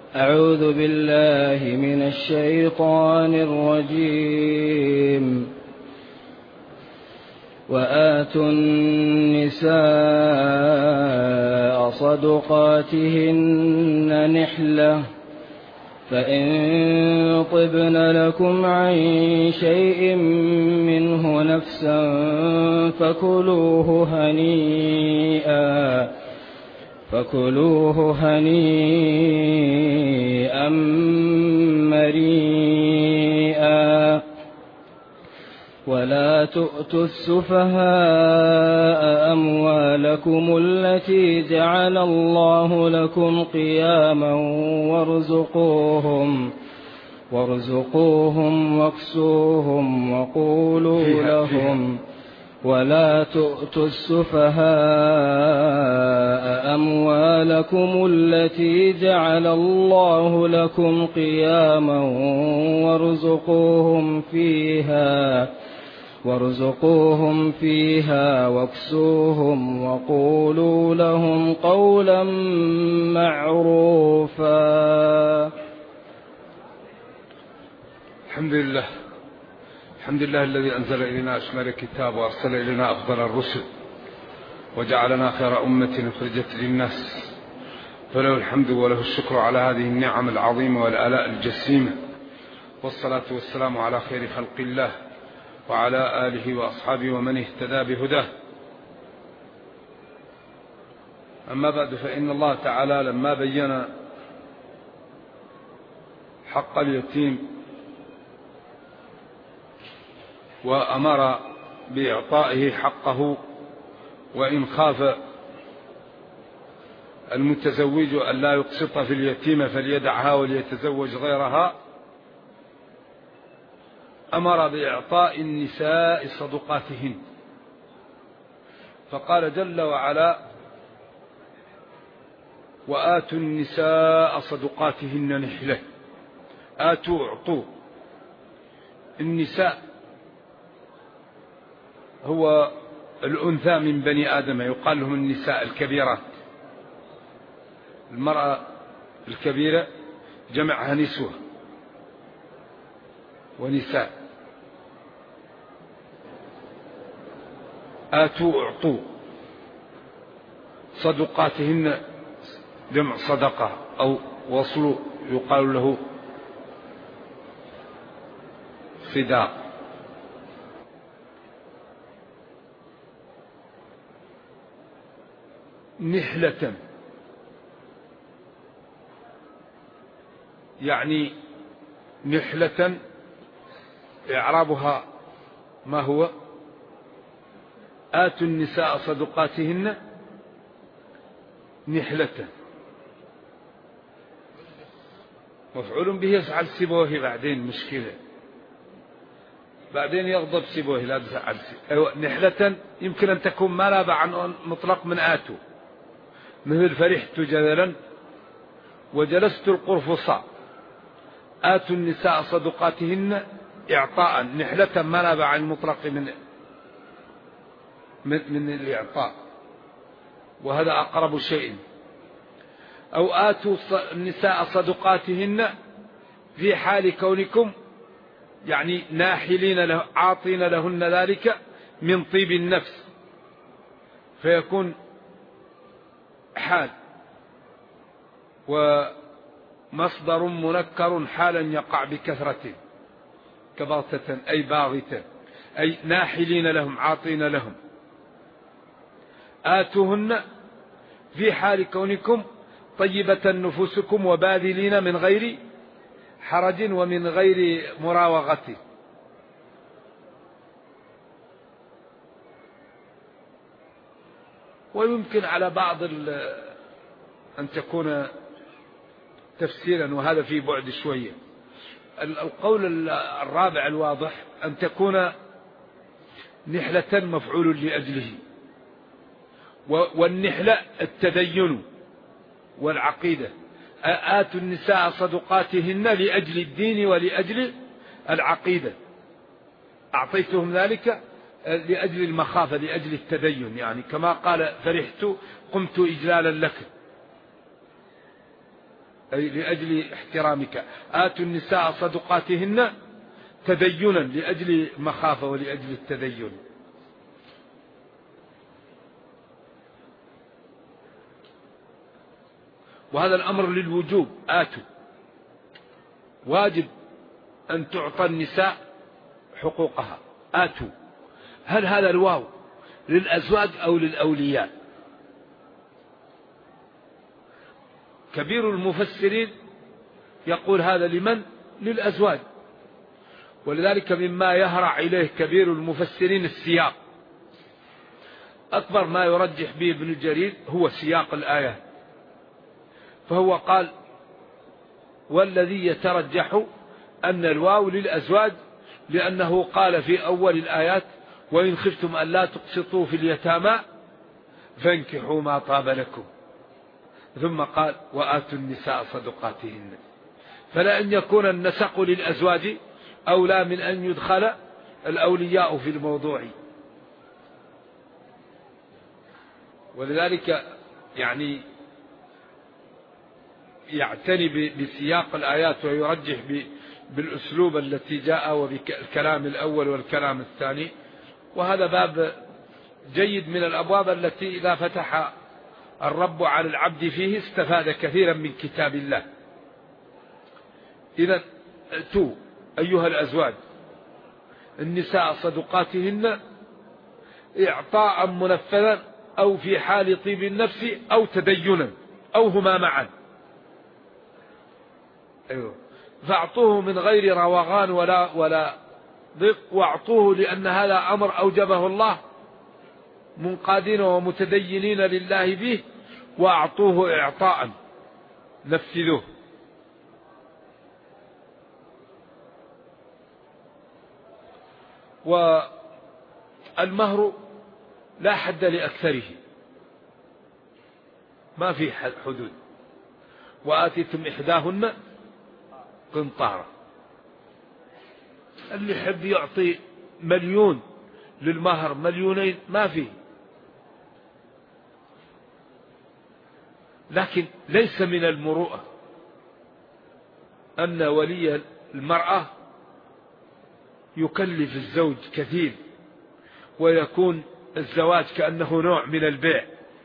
أعوذ بالله من الشيطان الرجيم. وآتوا النساء صدقاتهن نحلة فإن طبن لكم عن شيء منه نفسا فكلوه هنيئا مريئا. ولا تؤتوا السفهاء أموالكم التي جعل الله لكم قياما وارزقوهم واكسوهم وقولوا لهم. ولا تؤتوا السفهاء أموالكم التي جعل الله لكم قياما وارزقوهم فيها واكسوهم وقولوا لهم قولا معروفا. الحمد لله الذي أنزل إلينا أشمل الكتاب وأرسل إلينا أفضل الرسل وجعلنا خير أمة أخرجت للناس، فله الحمد وله الشكر على هذه النعم العظيمة والآلاء الجسيمة، والصلاة والسلام على خير خلق الله وعلى آله وأصحابه ومن اهتدى بهداه. أما بعد، فإن الله تعالى لما بين حق اليتيم وأمر بإعطائه حقه، وإن خاف المتزوج أن لا يقسط في اليتيمة فليدعها وليتزوج غيرها، أمر بإعطاء النساء صدقاتهن، فقال جل وعلا: وآتوا النساء صدقاتهن نحلة. آتوا، اعطوا. النساء هو الأنثى من بني آدم، يقال لهم النساء الكبيرات. المرأة الكبيرة جمعها نسوة ونساء. آتوا، اعطوا. صدقاتهن جمع صدقة، أو وصل يقال له صداق. نحلة يعني نحلة إعرابها ما هو؟ آتوا النساء صدقاتهن نحلة، مفعول به يفعل سيبوه، بعدين مشكلة، بعدين يغضب سيبوه لا تفعل. نحلة يمكن أن تكون ما نابع عن مطلق من آتوا، مثل فرحت جدلا وجلست القرفصاء. آتوا النساء صدقاتهن إعطاء. نحلة ما نابع عن مطلق من الإعطاء، وهذا أقرب شيء. أو آتوا النساء صدقاتهن في حال كونكم يعني ناحلين عاطين لهن ذلك من طيب النفس، فيكون حال ومصدر منكر حالا يقع بكثرة كبغتة أي باغتة، أي ناحلين لهم عاطين لهم. آتوهن في حال كونكم طيبة نفوسكم وباذلين من غير حرج ومن غير مراوغة. ويمكن على بعض أن تكون تفسيرا، وهذا فيه بعد شوية. القول الرابع الواضح أن تكون نحلة مفعول لأجله، والنحلة التدين والعقيدة. آتوا النساء صدقاتهن لأجل الدين ولأجل العقيدة، أعطيتهم ذلك لأجل المخافة، لأجل التدين، يعني كما قال: فرحت قمت إجلالا لك. أي لأجل احترامك. آتوا النساء صدقاتهن تدينا، لأجل مخافة ولأجل التدين. وهذا الأمر للوجوب، آتوا، واجب أن تعطى النساء حقوقها. آتوا، هل هذا الواو للأزواج أو للأولياء؟ كبير المفسرين يقول هذا لمن؟ للأزواج، ولذلك مما يهرع إليه كبير المفسرين السياق. أكبر ما يرجح به ابن جرير هو سياق الآية، فهو قال والذي يترجح أن الواو للأزواج، لأنه قال في أول الآيات وإن خفتم أن لا تقسطوا في اليتامى فانكحوا ما طاب لكم، ثم قال وآتوا النساء صدقاتهن. فلأن يكون النسق للأزواج أولى من أن يدخل الأولياء في الموضوع. ولذلك يعني يعتني بسياق الآيات ويرجح بالأسلوب التي جاء وبالكلام الأول والكلام الثاني. وهذا باب جيد من الأبواب التي إذا فتح الرب على العبد فيه استفاد كثيرا من كتاب الله. إذا ائتوا أيها الأزواج النساء صدقاتهن إعطاء منفذا أو في حال طيب النفس أو تدينا أو هما معا. أيوه. فاعطوه من غير روغان ولا ضيق، واعطوه لأن هذا أمر أوجبه الله، منقادين ومتدينين لله به، واعطوه إعطاء، نفذوه. والمهر لا حد لأكثره، ما في حدود. وآتيتم إحداهن قنطارا. اللي يحب يعطي مليون للمهر، مليونين، ما فيه. لكن ليس من المروءة أن ولي المرأة يكلف الزوج كثير ويكون الزواج كأنه نوع من البيع.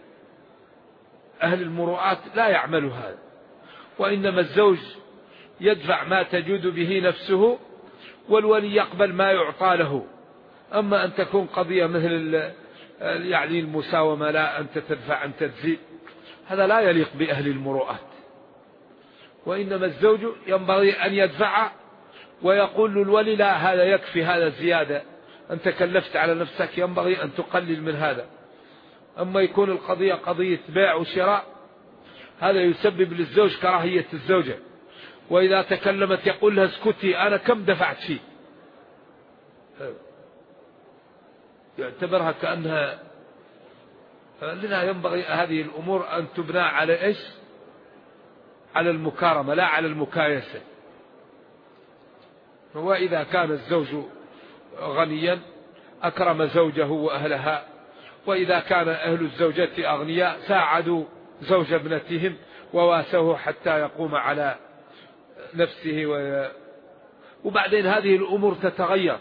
أهل المروءات لا يعملوا هذا، وإنما الزوج يدفع ما تجود به نفسه والولي يقبل ما يعطى له. أما أن تكون قضية مثل يعني المساومة، لا أنت تدفع أنت تزيد، هذا لا يليق بأهل المروءات. وإنما الزوج ينبغي أن يدفع ويقول للولي لا هذا يكفي، هذا زيادة، أنت كلفت على نفسك، ينبغي أن تقلل من هذا. أما يكون القضية قضية بيع وشراء، هذا يسبب للزوج كراهية الزوجة، وإذا تكلمت يقول لها اسكتي أنا كم دفعت فيه، يعتبرها كأنها. لنا ينبغي هذه الأمور أن تبنى على إيش؟ على المكارمة لا على المكايسة. وإذا كان الزوج غنيا أكرم زوجه وأهلها، وإذا كان أهل الزوجة أغنياء ساعدوا زوج ابنتهم وواسوه حتى يقوم على نفسه. وبعدين هذه الأمور تتغير،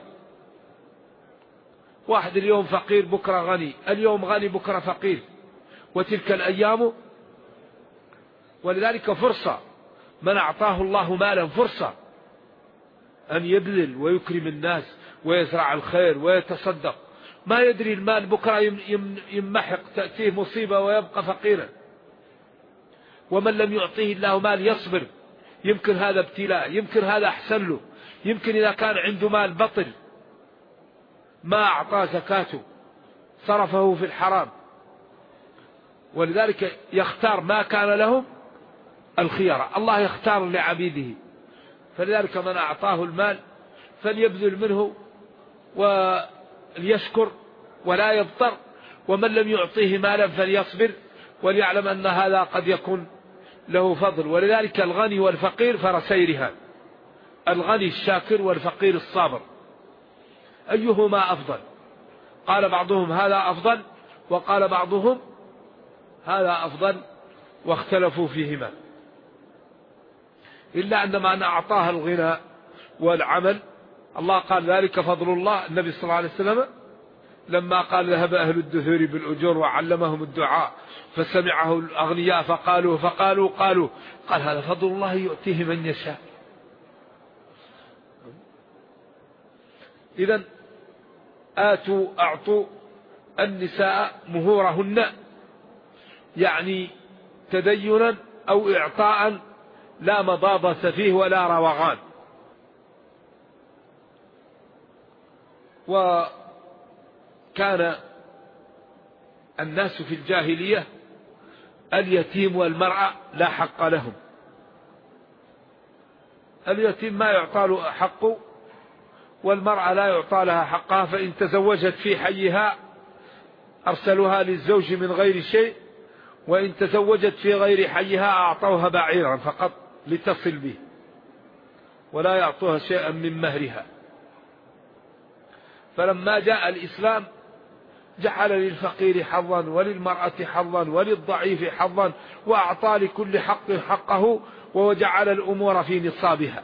واحد اليوم فقير بكرة غني، اليوم غني بكرة فقير، وتلك الأيام. ولذلك فرصة من أعطاه الله مالا فرصة أن يبذل ويكرم الناس ويزرع الخير ويتصدق. ما يدري المال بكرة يمحق، تأتيه مصيبة ويبقى فقيرا. ومن لم يعطيه الله مال يصبر، يمكن هذا ابتلاء، يمكن هذا أحسن له، يمكن إذا كان عنده مال بطل ما أعطى زكاته صرفه في الحرام. ولذلك يختار ما كان لهم الخيار، الله يختار لعبيده. فلذلك من أعطاه المال فليبذل منه وليشكر ولا يبطر، ومن لم يعطيه مالا فليصبر وليعلم أن هذا قد يكون له فضل. ولذلك الغني والفقير فرسي رهان، الغني الشاكر والفقير الصابر، أيهما أفضل؟ قال بعضهم هذا أفضل، وقال بعضهم هذا أفضل، واختلفوا فيهما. إلا أن من أعطاها الغنى والعمل. الله قال ذلك فضل الله. النبي صلى الله عليه وسلم لما قال ذهب أهل الدثور بالأجور وعلمهم الدعاء فسمعه الأغنياء قال هذا فضل الله يؤتيه من يشاء. إذن أعطوا النساء مهورهن، يعني تدينا أو إعطاء لا مضاضة فيه ولا روغان. وكان الناس في الجاهلية اليتيم والمرأة لا حق لهم. اليتيم ما يعطى له حقه، والمرأة لا يعطى لها حقها، فإن تزوجت في حيها أرسلوها للزوج من غير شيء، وإن تزوجت في غير حيها أعطوها بعيرا فقط لتصل به، ولا يعطوها شيئا من مهرها. فلما جاء الإسلام جعل للفقير حظا وللمرأة حظا وللضعيف حظا، وأعطى لكل حق حقه، وجعل الأمور في نصابها.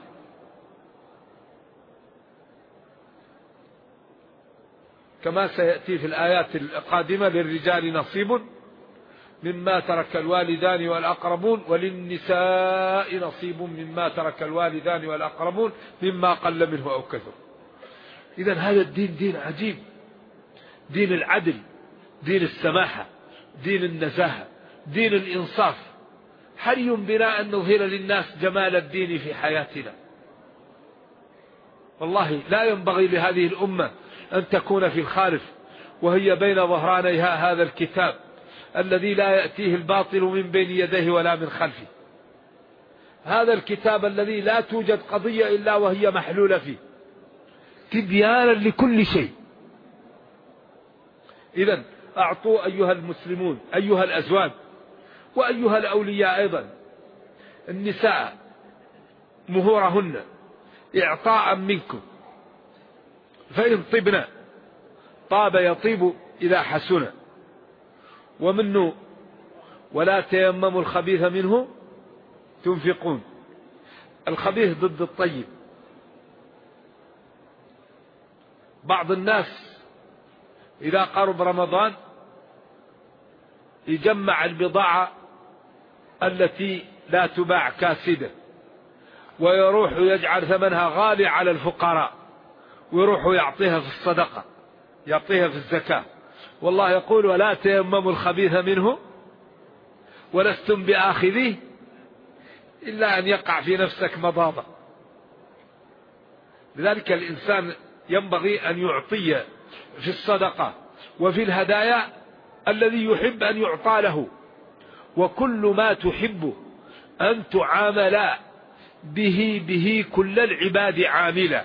كما سيأتي في الآيات القادمة: للرجال نصيب مما ترك الوالدان والأقربون وللنساء نصيب مما ترك الوالدان والأقربون مما قل منه أو كثر. إذن هذا الدين دين عجيب، دين العدل، دين السماحة، دين النزاهة، دين الإنصاف. حري بنا أن نظهر للناس جمال الدين في حياتنا. والله لا ينبغي لهذه الأمة أن تكون في الخارف وهي بين ظهرانيها هذا الكتاب الذي لا يأتيه الباطل من بين يديه ولا من خلفه. هذا الكتاب الذي لا توجد قضية إلا وهي محلولة فيه، تبيانا لكل شيء. إذن أعطوا أيها المسلمون، أيها الأزواج، وأيها الأولياء أيضا، النساء مهورهن إعطاء منكم، فإن طبنا طاب يطيب إذا حسن، ومنه ولا تيمموا الخبيث منه تنفقون. الخبيث ضد الطيب. بعض الناس إذا قرب رمضان يجمع البضاعة التي لا تباع كاسدة، ويروح يجعل ثمنها غالي على الفقراء، ويروح يعطيها في الصدقة، يعطيها في الزكاة. والله يقول: ولا تيمموا الخبيث منه ولستم بآخذيه إلا أن يقع في نفسك مضاضة. لذلك الإنسان ينبغي أن يعطي في الصدقة وفي الهدايا الذي يحب أن يعطى له، وكل ما تحب أن تعامل به كل العباد عاملا.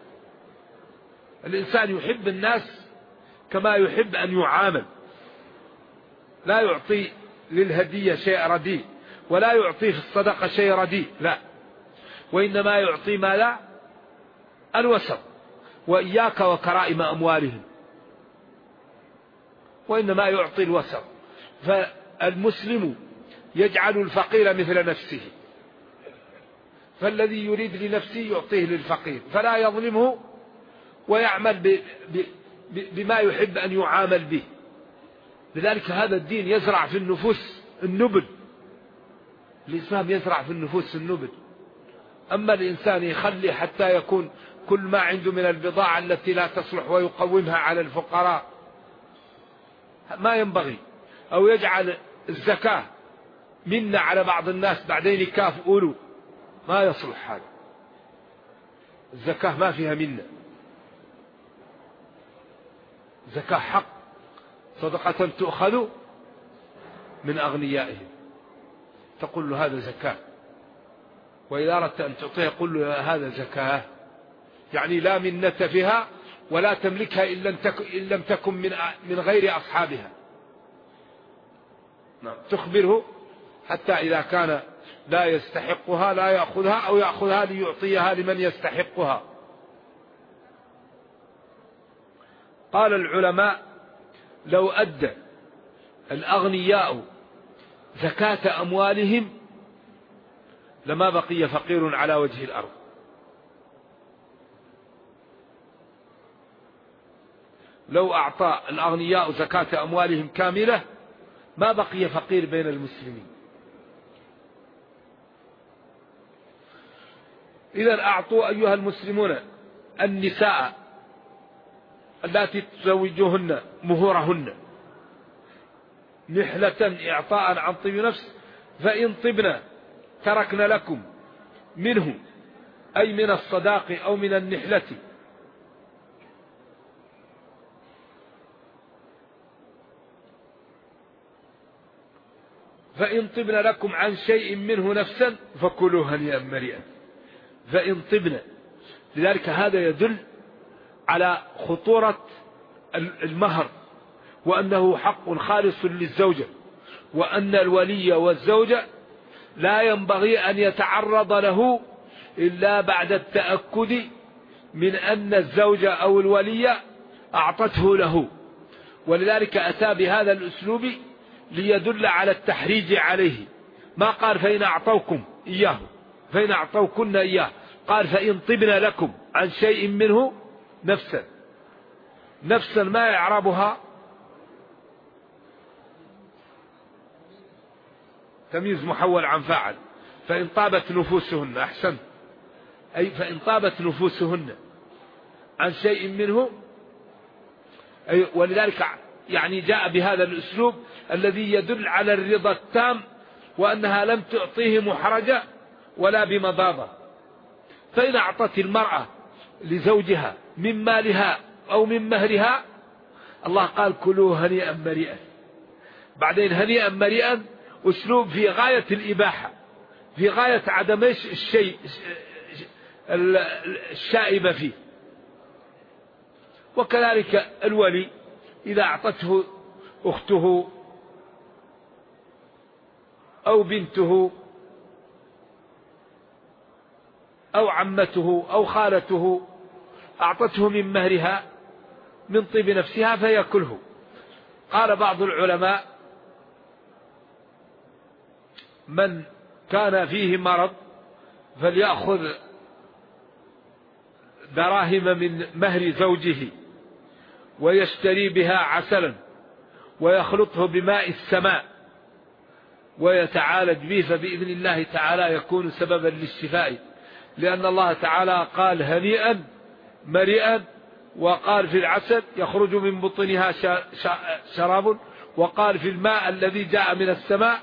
الإنسان يحب الناس كما يحب أن يعامل، لا يعطي للهدية شيء رديء، ولا يعطي في الصدقة شيء رديء، لا، وإنما يعطي ما لا الوسط. وإياك وكرائم أموالهم، وإنما يعطي الوسط. فالمسلم يجعل الفقير مثل نفسه، فالذي يريد لنفسه يعطيه للفقير، فلا يظلمه، ويعمل بما يحب أن يعامل به. لذلك هذا الدين يزرع في النفوس النبل. الإسلام يزرع في النفوس النبل. أما الإنسان يخلي حتى يكون كل ما عنده من البضاعة التي لا تصلح ويقومها على الفقراء، ما ينبغي. أو يجعل الزكاة منا على بعض الناس بعدين يكافئوا له، ما يصلح هذا. الزكاة ما فيها منا، زكاة حق، صدقة تؤخذ من أغنيائهم، تقول له هذا زكاة. وإذا أردت أن تعطيه قل له هذا زكاة، يعني لا منة فيها ولا تملكها إن لم تكن من غير أصحابها. تخبره حتى إذا كان لا يستحقها لا يأخذها، أو يأخذها ليعطيها لمن يستحقها. قال العلماء: لو أدى الأغنياء زكاة أموالهم لما بقي فقير على وجه الأرض. لو أعطى الأغنياء زكاة أموالهم كاملة ما بقي فقير بين المسلمين. إذا أعطوا أيها المسلمون النساء التي تزوجوهن مهورهن نحلة إعطاء عن طيب نفس، فإن طبنا تركنا لكم منه، أي من الصداق أو من النحلة، فإن طبنا لكم عن شيء منه نفسا فكلوه هنيئا مريئا. فإن طبنا، لذلك هذا يدل على خطورة المهر، وأنه حق خالص للزوجة، وأن الولي والزوجة لا ينبغي أن يتعرض له إلا بعد التأكد من أن الزوجة أو الولي أعطته له. ولذلك أتى بهذا الأسلوب ليدل على التحريج عليه، ما قال فإن أعطوكم إياه فإن أعطوكن إياه، قال فإن طبنا لكم عن شيء منه نفسا. نفسا ما يعربها تمييز محول عن فاعل. فإن طابت نفوسهن، أحسن، أي فإن طابت نفوسهن عن شيء منه، أي ولذلك يعني جاء بهذا الأسلوب الذي يدل على الرضا التام، وأنها لم تعطيه محرجة ولا بمضاضة. فإن أعطت المرأة لزوجها من مالها أو من مهرها، الله قال كلوا هنيئا مريئا. بعدين هنيئا مريئا أسلوب في غاية الإباحة، في غاية عدم الشيء الشائب فيه. وكذلك الولي إذا أعطته أخته أو بنته أو عمته أو خالته، أعطته من مهرها من طيب نفسها فيأكله. قال بعض العلماء من كان فيه مرض فليأخذ دراهم من مهر زوجه ويشتري بها عسلا ويخلطه بماء السماء ويتعالج به، فبإذن الله تعالى يكون سببا للشفاء، لأن الله تعالى قال هنيئا مريئا، وقال في العسل يخرج من بطنها شراب، وقال في الماء الذي جاء من السماء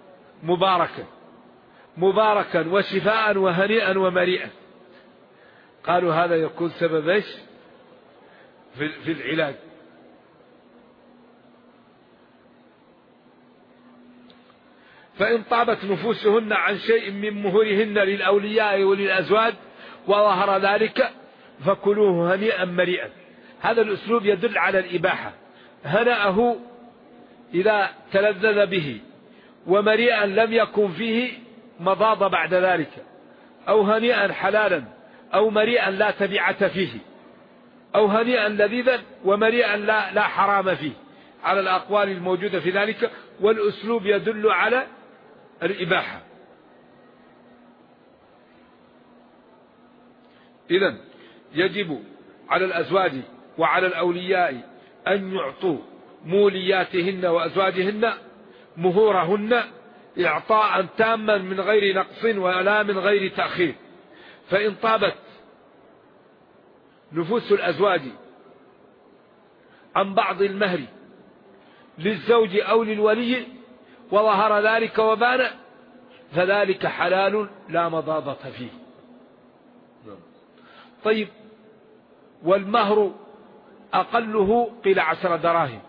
مباركا وشفاء وهنيئا ومريئا. قالوا هذا يكون سبب ايش في العلاج. فإن طابت نفوسهن عن شيء من مهرهن للأولياء وللأزواج وظهر ذلك فكلوه هنيئا مريئا. هذا الأسلوب يدل على الإباحة. هنأه إذا تلذذ به، ومريئا لم يكن فيه مضاض بعد ذلك، أو هنيئا حلالا، أو مريئا لا تبعة فيه، أو هنيئا لذيذا ومريئا لا حرام فيه، على الأقوال الموجودة في ذلك. والأسلوب يدل على الإباحة. إذن يجب على الأزواج وعلى الأولياء أن يعطوا مولياتهن وأزواجهن مهورهن إعطاء تاما من غير نقص ولا من غير تأخير. فإن طابت نفوس الأزواج عن بعض المهر للزوج أو للولي وظهر ذلك وبان، فذلك حلال لا مضاضة فيه. طيب، والمهر أقله قيل 10 دراهم.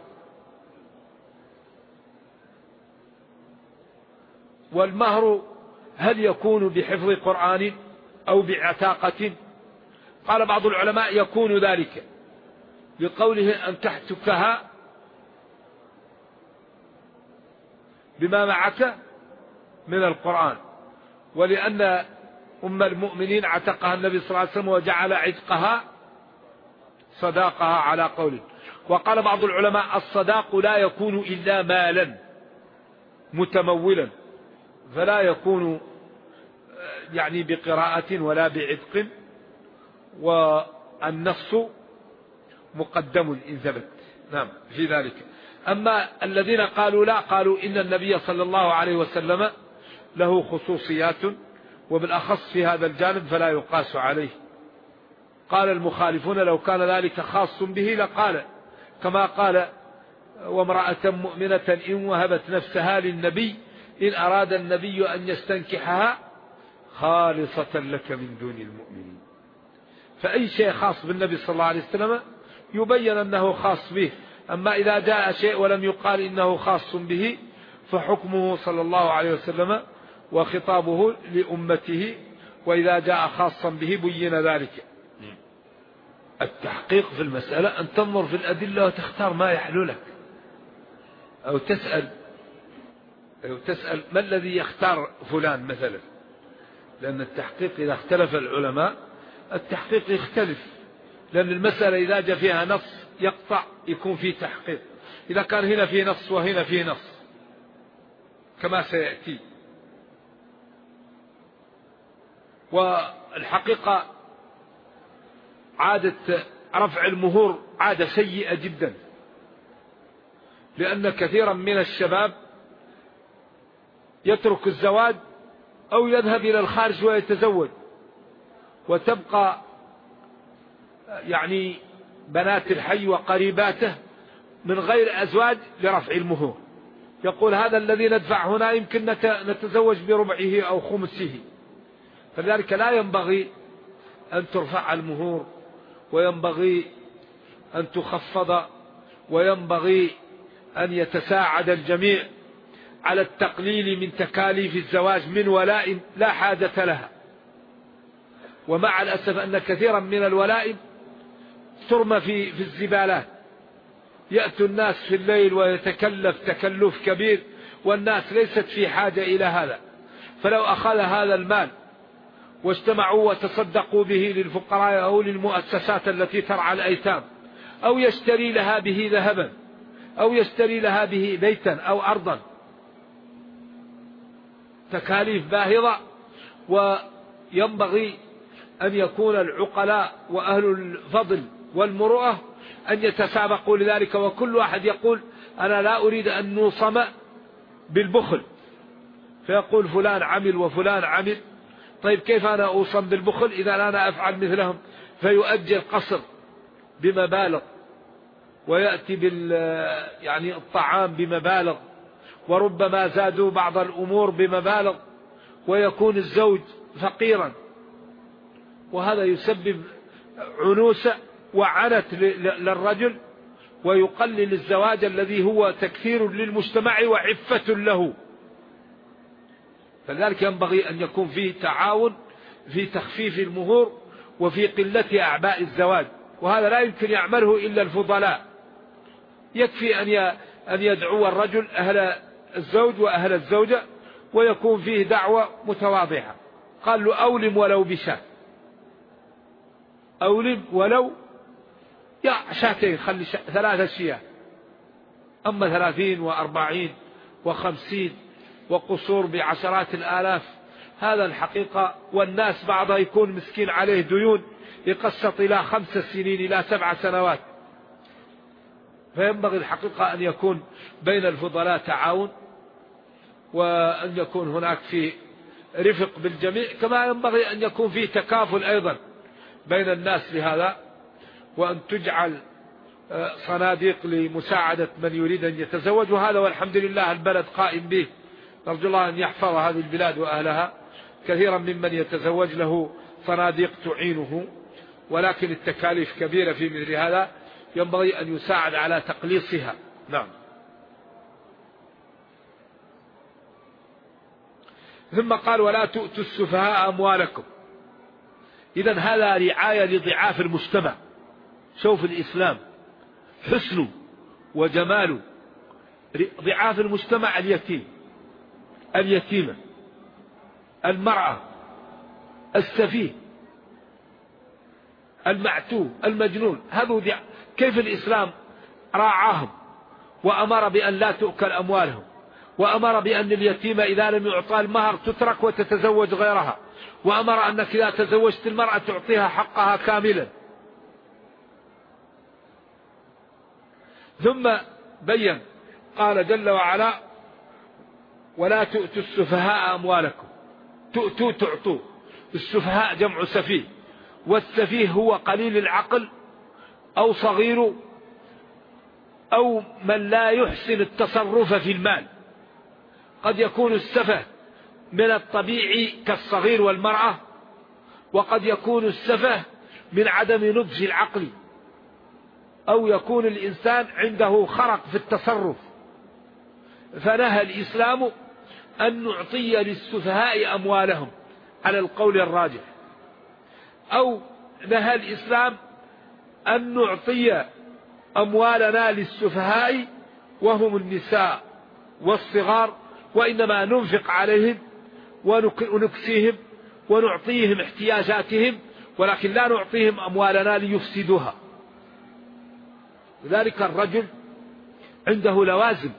والمهر هل يكون بحفظ قرآن أو بعتاقة؟ قال بعض العلماء يكون ذلك لقوله أن تحتكها بما معك من القرآن، ولأن أم المؤمنين عتقها النبي صلى الله عليه وسلم وجعل عتقها صداقها على قوله. وقال بعض العلماء الصداق لا يكون إلا مالا متمولا، فلا يكون يعني بقراءة ولا بعتق، والنص مقدم إن ثبت. نعم في ذلك. أما الذين قالوا لا، قالوا إن النبي صلى الله عليه وسلم له خصوصيات، وبالأخص في هذا الجانب فلا يقاس عليه. قال المخالفون لو كان ذلك خاص به لقال، كما قال وامرأة مؤمنة إن وهبت نفسها للنبي إن أراد النبي أن يستنكحها خالصة لك من دون المؤمنين. فأي شيء خاص بالنبي صلى الله عليه وسلم يبين أنه خاص به. أما إذا جاء شيء ولم يقال إنه خاص به فحكمه صلى الله عليه وسلم وخطابه لأمته، وإذا جاء خاصا به بين ذلك. التحقيق في المسألة أن تنظر في الأدلة وتختار ما يحلو لك، أو تسأل ما الذي يختار فلان مثلا، لأن التحقيق إذا اختلف العلماء التحقيق يختلف، لأن المسألة إذا جاء فيها نص يقطع يكون فيه تحقيق، إذا كان هنا فيه نص وهنا فيه نص كما سيأتي. والحقيقة عادة رفع المهور عادة سيئة جدا، لأن كثيرا من الشباب يترك الزواج أو يذهب إلى الخارج ويتزوج، وتبقى يعني بنات الحي وقريباته من غير أزواج لرفع المهور. يقول هذا الذي ندفع هنا يمكن نتزوج بربعه أو خمسه. فلذلك لا ينبغي أن ترفع المهور، وينبغي أن تخفض، وينبغي أن يتساعد الجميع على التقليل من تكاليف الزواج من ولاء لا حاجة لها. ومع الأسف أن كثيرا من الولائم ترمى في الزبالات، يأتي الناس في الليل ويتكلف تكلف كبير، والناس ليست في حاجة إلى هذا. فلو أخذ هذا المال واجتمعوا وتصدقوا به للفقراء أو للمؤسسات التي ترعى الأيتام، أو يشتري لها به ذهبا، أو يشتري لها به بيتا أو أرضا، تكاليف باهظة. وينبغي أن يكون العقلاء وأهل الفضل والمروءة أن يتسابقوا لذلك، وكل واحد يقول أنا لا أريد أن نوصم بالبخل، فيقول فلان عمل وفلان عمل، طيب كيف أنا أوصم بالبخل إذا أنا أفعل مثلهم؟ فيؤجل قصر بمبالغ، ويأتي يعني الطعام بمبالغ، وربما زادوا بعض الأمور بمبالغ، ويكون الزوج فقيرا، وهذا يسبب عنوسة وعنت للرجل، ويقلل الزواج الذي هو تكثير للمجتمع وعفة له. فلذلك ينبغي أن يكون فيه تعاون في تخفيف المهور وفي قلة أعباء الزواج، وهذا لا يمكن يعمله إلا الفضلاء. يكفي أن يدعو الرجل أهل الزوج وأهل الزوجة، ويكون فيه دعوة متواضعة. قال له أولم ولو بشاة، أولم ولو شاتين، خلي 3 شياه، أما 30 و40 و50 وقصور بعشرات الآلاف، هذا الحقيقة. والناس بعضها يكون مسكين عليه ديون يقسط إلى 5 سنين إلى 7 سنوات. فينبغي الحقيقة أن يكون بين الفضلاء تعاون، وأن يكون هناك في رفق بالجميع، كما ينبغي أن يكون فيه تكافل أيضا بين الناس لهذا، وأن تجعل صناديق لمساعدة من يريد أن يتزوج. وهذا والحمد لله البلد قائم به، نرجو الله أن يحفظ هذه البلاد وأهلها. كثيرا ممن يتزوج له صناديق تعينه، ولكن التكاليف كبيرة في مثل هذا، ينبغي أن يساعد على تقليصها. نعم. ثم قال ولا تؤتوا السفهاء أموالكم. إذن هذا رعاية لضعاف المجتمع. شوف الإسلام حسنه وجماله، ضعاف المجتمع اليتيم، اليتيمة، المرأة، السفيه، المعتوه، المجنون، هذا كيف الإسلام راعاهم وأمر بأن لا تؤكل أموالهم، وأمر بأن اليتيمة إذا لم يعطى المهر تترك وتتزوج غيرها، وأمر أنك إذا تزوجت المرأة تعطيها حقها كاملا. ثم بين قال جل وعلا: ولا تؤتوا السفهاء أموالكم. تعطوا. السفهاء جمع سفيه، والسفيه هو قليل العقل أو صغير أو من لا يحسن التصرف في المال. قد يكون السفه من الطبيعي كالصغير والمرأة، وقد يكون السفه من عدم نضج العقل، أو يكون الإنسان عنده خرق في التصرف. فنهى الإسلام أن نعطي للسفهاء أموالهم على القول الراجح، أو نهى الإسلام أن نعطي أموالنا للسفهاء وهم النساء والصغار، وإنما ننفق عليهم ونكسيهم ونعطيهم احتياجاتهم، ولكن لا نعطيهم أموالنا ليفسدوها. لذلك الرجل عنده لوازم،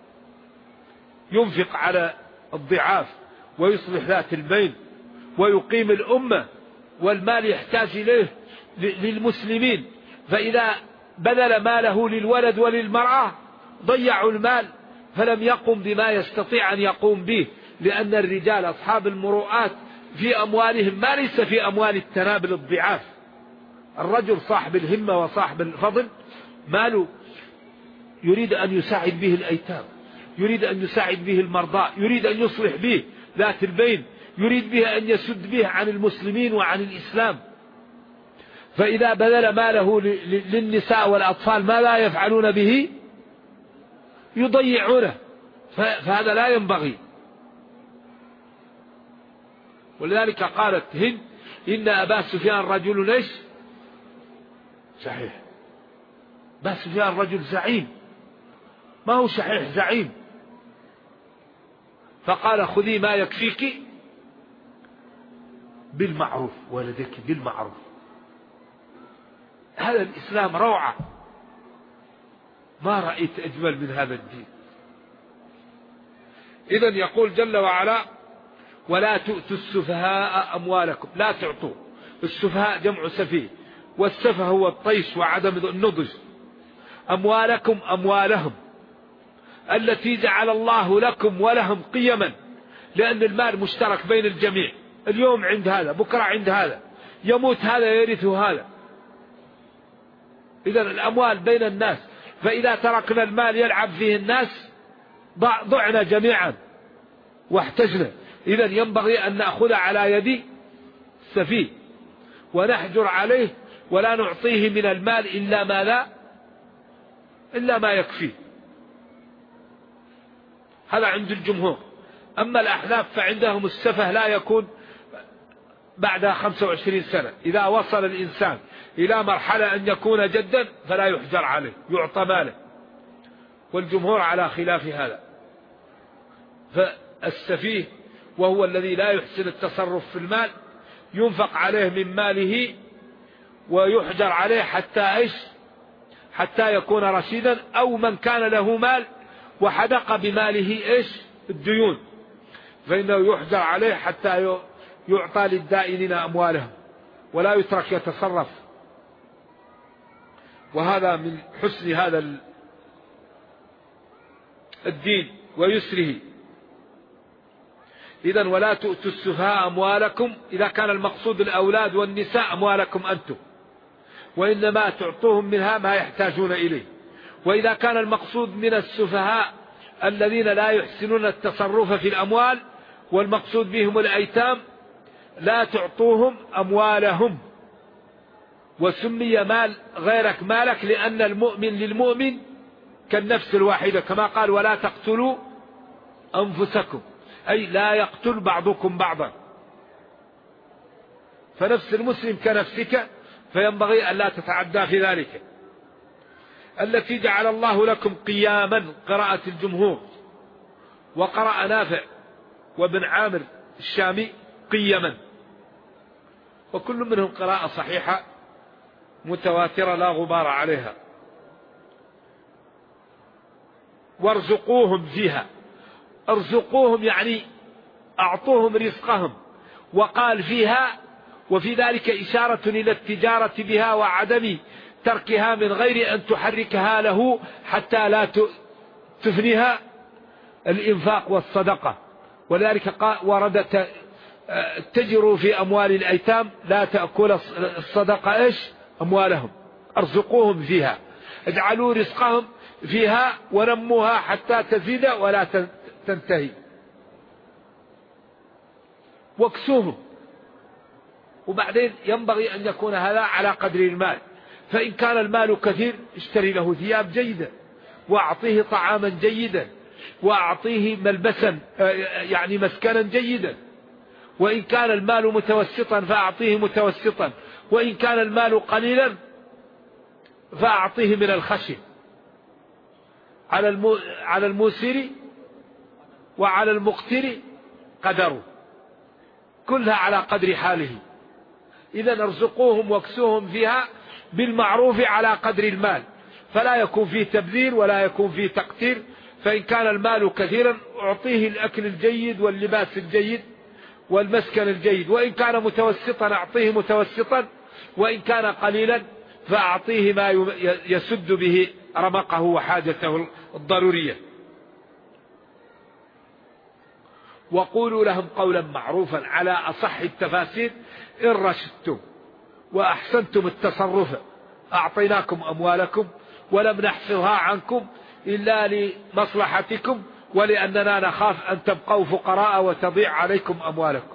ينفق على الضعاف ويصلح ذات البين ويقيم الأمة، والمال يحتاج إليه للمسلمين. فإذا بذل ماله للولد وللمرأة ضيعوا المال، فلم يقم بما يستطيع أن يقوم به، لأن الرجال أصحاب المروءات في أموالهم ما ليس في أموال التنابل الضعاف. الرجل صاحب الهمة وصاحب الفضل ماله يريد أن يساعد به الأيتام، يريد أن يساعد به المرضى، يريد أن يصلح به ذات البين، يريد به أن يسد به عن المسلمين وعن الإسلام. فإذا بذل ماله للنساء والأطفال ما لا يفعلون به يضيعونه، فهذا لا ينبغي. ولذلك قالت هند: إن أبا سفيان رجل ليش شحيح. أبا سفيان رجل زعيم، ما هو شحيح، زعيم. فقال: خذي ما يكفيك بالمعروف، ولدك بالمعروف. هذا الإسلام روعة، ما رأيت أجمل من هذا الدين. إذن يقول جل وعلا: ولا تؤتوا السفهاء أموالكم. لا تعطوا. السفهاء جمع سفيه، والسفه هو الطيش وعدم النضج. أموالكم أموالهم التي جعل الله لكم ولهم قيما، لأن المال مشترك بين الجميع. اليوم عند هذا، بكرة عند هذا، يموت هذا يرث هذا. إذن الأموال بين الناس، فإذا تركنا المال يلعب فيه الناس ضعنا جميعا واحتجنا. إذن ينبغي أن نأخذ على يد السفيه ونحجر عليه، ولا نعطيه من المال إلا ما يكفيه. هذا عند الجمهور. أما الأحناف فعندهم السفه لا يكون بعد 25 سنة. إذا وصل الإنسان إلى مرحلة أن يكون جدا فلا يحجر عليه، يعطى ماله. والجمهور على خلاف هذا. فالسفيه وهو الذي لا يحسن التصرف في المال ينفق عليه من ماله ويحجر عليه حتى يكون رشيدا، أو من كان له مال وحدق بماله الديون، فإنه يحجر عليه حتى يعطى للدائنين أموالهم ولا يترك يتصرف. وهذا من حسن هذا الدين ويسره. إذن ولا تؤتوا السفهاء أموالكم، إذا كان المقصود الأولاد والنساء أموالكم أنتم، وإنما تعطوهم منها ما يحتاجون إليه. وإذا كان المقصود من السفهاء الذين لا يحسنون التصرف في الأموال والمقصود بهم الأيتام، لا تعطوهم أموالهم. وسمي مال غيرك مالك لأن المؤمن للمؤمن كالنفس الواحدة، كما قال: ولا تقتلوا أنفسكم، أي لا يقتل بعضكم بعضا. فنفس المسلم كنفسك، فينبغي أن لا تتعدى في ذلك. التي جعل الله لكم قياما، قراءة الجمهور، وقرأ نافع وابن عامر الشامي قيما، وكل منهم قراءة صحيحة متواترة لا غبار عليها. وارزقوهم فيها. ارزقوهم يعني أعطوهم رزقهم. وقال فيها وفي ذلك إشارة إلى التجارة بها وعدم تركها من غير أن تحركها له حتى لا تفنيها الإنفاق والصدقة. ولذلك ورد تجروا في أموال الأيتام لا تأكل الصدقة أموالهم، أرزقوهم فيها، اجعلوا رزقهم فيها ونموها حتى تزيد ولا تنتهي. واكسوهم. وبعدين ينبغي أن يكون هذا على قدر المال، فإن كان المال كثير اشتري له ثياب جيدة، وأعطيه طعاما جيدا، وأعطيه ملبسا يعني مسكنا جيدا. وإن كان المال متوسطا فأعطيه متوسطا، وإن كان المال قليلا فأعطيه من الخشب. على الموسر وعلى المقتر قدره، كلها على قدر حاله. إذا ارزقوهم واكسوهم فيها بالمعروف على قدر المال، فلا يكون فيه تبذير ولا يكون فيه تقتير. فإن كان المال كثيرا أعطيه الأكل الجيد واللباس الجيد والمسكن الجيد، وإن كان متوسطا أعطيه متوسطا، وإن كان قليلا فأعطيه ما يسد به رمقه وحاجته الضرورية. وقولوا لهم قولا معروفا على أصح التفاسير إن رشدتم وأحسنتم التصرف أعطيناكم أموالكم ولم نحفظها عنكم إلا لمصلحتكم ولأننا نخاف أن تبقوا فقراء وتضيع عليكم أموالكم.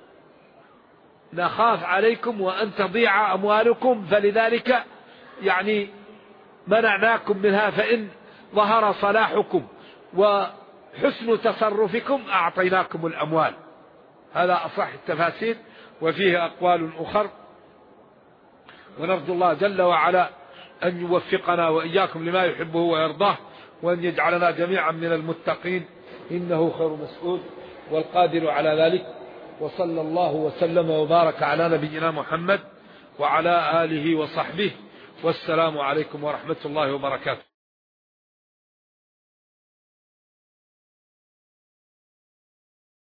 نخاف عليكم وأن تضيع أموالكم، فلذلك يعني منعناكم منها، فإن ظهر صلاحكم وحسن تصرفكم أعطيناكم الأموال. هذا أصح التفاسير، وفيه أقوال أخر. ونرجو الله جل وعلا أن يوفقنا وإياكم لما يحبه ويرضاه، وأن يجعلنا جميعا من المتقين، إنه خير مسؤول والقادر على ذلك. وصلى الله وسلم وبارك على نبينا محمد وعلى آله وصحبه، والسلام عليكم ورحمة الله وبركاته.